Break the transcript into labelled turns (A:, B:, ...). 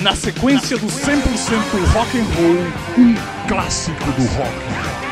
A: Na sequência do 100% rock and roll, um clássico do rock.